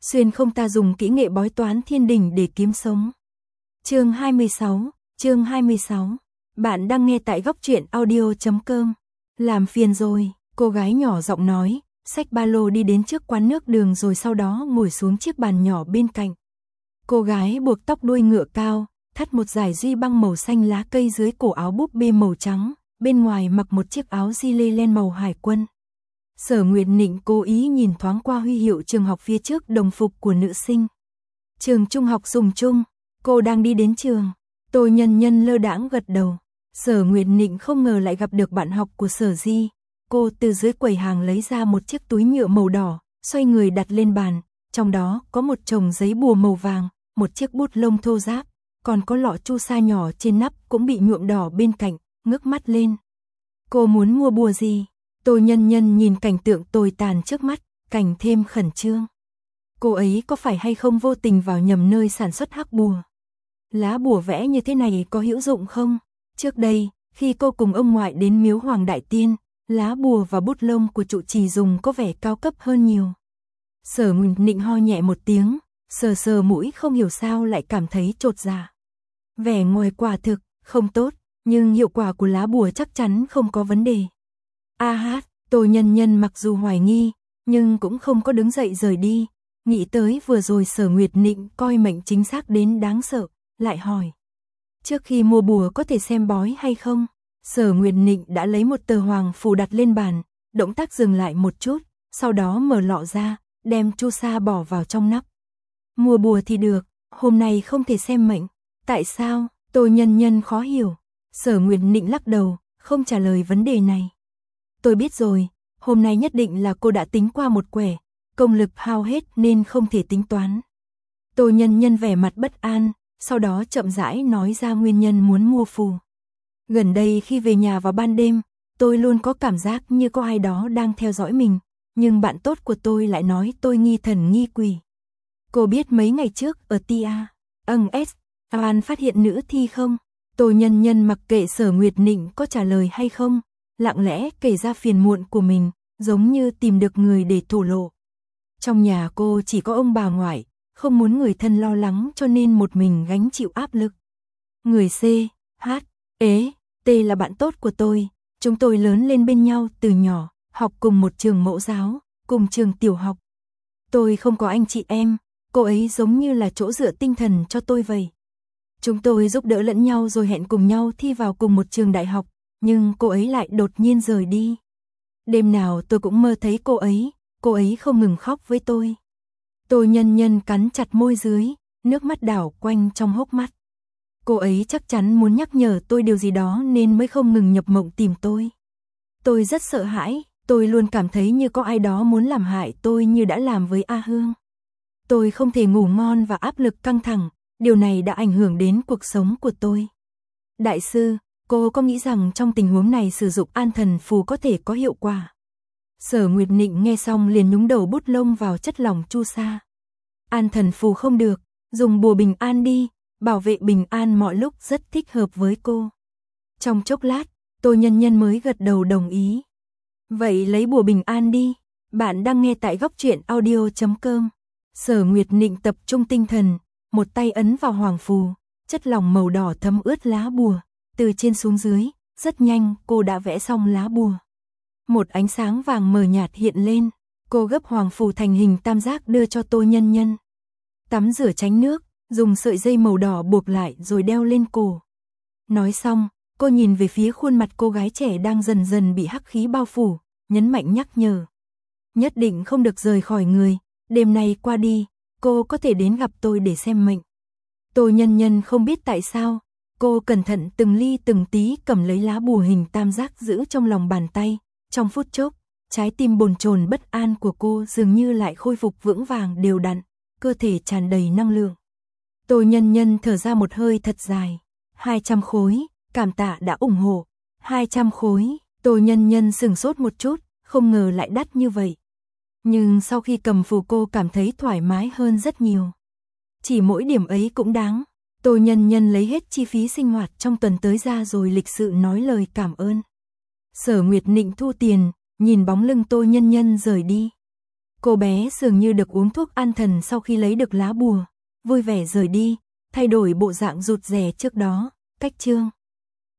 xuyên không ta dùng kỹ nghệ bói toán thiên đình để kiếm sống. Chương 26. Bạn đang nghe tại góc truyện audio.com. Làm phiền rồi, cô gái nhỏ giọng nói, xách ba lô đi đến trước quán nước đường rồi sau đó ngồi xuống chiếc bàn nhỏ bên cạnh. Cô gái buộc tóc đuôi ngựa cao, thắt một dải duy băng màu xanh lá cây dưới cổ áo búp bê màu trắng, bên ngoài mặc một chiếc áo gi-lê len màu hải quân. Sở Nguyệt Nịnh cố ý nhìn thoáng qua huy hiệu trường học phía trước đồng phục của nữ sinh. Trường trung học Dùng Trung, cô đang đi đến trường. Tô Nhân Nhân lơ đãng gật đầu. Sở Nguyệt Nịnh không ngờ lại gặp được bạn học của Sở Di. Cô từ dưới quầy hàng lấy ra một chiếc túi nhựa màu đỏ, xoay người đặt lên bàn, trong đó có một chồng giấy bùa màu vàng, một chiếc bút lông thô ráp, còn có lọ chu sa nhỏ trên nắp cũng bị nhuộm đỏ bên cạnh, ngước mắt lên. Cô muốn mua bùa gì? Tô Nhân Nhân nhìn cảnh tượng tồi tàn trước mắt, càng thêm khẩn trương. Cô ấy có phải hay không vô tình vào nhầm nơi sản xuất hắc bùa? Lá bùa vẽ như thế này có hữu dụng không? Trước đây, khi cô cùng ông ngoại đến miếu Hoàng Đại Tiên, lá bùa và bút lông của trụ trì dùng có vẻ cao cấp hơn nhiều. Sở Nguyệt Nịnh ho nhẹ một tiếng, sờ sờ mũi không hiểu sao lại cảm thấy chột dạ. Vẻ ngoài quả thực không tốt, nhưng hiệu quả của lá bùa chắc chắn không có vấn đề. Tô Nhân Nhân mặc dù hoài nghi, nhưng cũng không có đứng dậy rời đi, nghĩ tới vừa rồi Sở Nguyệt Nịnh coi mệnh chính xác đến đáng sợ, lại hỏi. Trước khi mua bùa có thể xem bói hay không? Sở Nguyệt Nịnh đã lấy một tờ hoàng phù đặt lên bàn, động tác dừng lại một chút, sau đó mở lọ ra, đem chu sa bỏ vào trong nắp. Mua bùa thì được, hôm nay không thể xem mệnh. Tại sao? Tô Nhân Nhân khó hiểu. Sở Nguyệt Nịnh lắc đầu, không trả lời vấn đề này. Tôi biết rồi, hôm nay nhất định là cô đã tính qua một quẻ, công lực hao hết nên không thể tính toán. Tô Nhân Nhân vẻ mặt bất an, sau đó chậm rãi nói ra nguyên nhân muốn mua phù. Gần đây khi về nhà vào ban đêm, tôi luôn có cảm giác như có ai đó đang theo dõi mình, nhưng bạn tốt của tôi lại nói tôi nghi thần nghi quỷ. Cô biết mấy ngày trước ở Tia, An phát hiện nữ thi không? Tô Nhân Nhân mặc kệ Sở Nguyệt Nịnh có trả lời hay không, lặng lẽ kể ra phiền muộn của mình, giống như tìm được người để thổ lộ. Trong nhà cô chỉ có ông bà ngoại, không muốn người thân lo lắng cho nên một mình gánh chịu áp lực. Người C, H, E, T là bạn tốt của tôi, chúng tôi lớn lên bên nhau từ nhỏ, học cùng một trường mẫu giáo, cùng trường tiểu học. Tôi không có anh chị em, cô ấy giống như là chỗ dựa tinh thần cho tôi vậy. Chúng tôi giúp đỡ lẫn nhau rồi hẹn cùng nhau thi vào cùng một trường đại học, nhưng cô ấy lại đột nhiên rời đi. Đêm nào tôi cũng mơ thấy cô ấy không ngừng khóc với tôi. Tô Nhân Nhân cắn chặt môi dưới, nước mắt đảo quanh trong hốc mắt. Cô ấy chắc chắn muốn nhắc nhở tôi điều gì đó nên mới không ngừng nhập mộng tìm tôi. Tôi rất sợ hãi, tôi luôn cảm thấy như có ai đó muốn làm hại tôi như đã làm với A Hương. Tôi không thể ngủ ngon và áp lực căng thẳng, điều này đã ảnh hưởng đến cuộc sống của tôi. Đại sư, cô có nghĩ rằng trong tình huống này sử dụng an thần phù có thể có hiệu quả? Sở Nguyệt Nịnh nghe xong liền nhúng đầu bút lông vào chất lỏng chu sa. An thần phù không được, dùng bùa bình an đi, bảo vệ bình an mọi lúc rất thích hợp với cô. Trong chốc lát, Tô Nhân Nhân mới gật đầu đồng ý. Vậy lấy bùa bình an đi, bạn đang nghe tại góc truyện audio.com. Sở Nguyệt Nịnh tập trung tinh thần, một tay ấn vào hoàng phù, chất lỏng màu đỏ thấm ướt lá bùa, từ trên xuống dưới, rất nhanh cô đã vẽ xong lá bùa. Một ánh sáng vàng mờ nhạt hiện lên, cô gấp hoàng phù thành hình tam giác đưa cho Tô Nhân Nhân. Tắm rửa tránh nước, dùng sợi dây màu đỏ buộc lại rồi đeo lên cổ. Nói xong, cô nhìn về phía khuôn mặt cô gái trẻ đang dần dần bị hắc khí bao phủ, nhấn mạnh nhắc nhở. Nhất định không được rời khỏi người, đêm nay qua đi, cô có thể đến gặp tôi để xem mệnh. Tô Nhân Nhân không biết tại sao, cô cẩn thận từng ly từng tí cầm lấy lá bùa hình tam giác giữ trong lòng bàn tay. Trong phút chốc, trái tim bồn chồn bất an của cô dường như lại khôi phục vững vàng đều đặn, cơ thể tràn đầy năng lượng. Tô Nhân Nhân thở ra một hơi thật dài. 200 khối, cảm tạ đã ủng hộ. 200 khối, Tô Nhân Nhân sửng sốt một chút, không ngờ lại đắt như vậy. Nhưng sau khi cầm phù cô cảm thấy thoải mái hơn rất nhiều. Chỉ mỗi điểm ấy cũng đáng. Tô Nhân Nhân lấy hết chi phí sinh hoạt trong tuần tới ra rồi lịch sự nói lời cảm ơn. Sở Nguyệt Nịnh thu tiền, nhìn bóng lưng Tô Nhân Nhân rời đi. Cô bé dường như được uống thuốc an thần sau khi lấy được lá bùa, vui vẻ rời đi, thay đổi bộ dạng rụt rè trước đó. Cách chương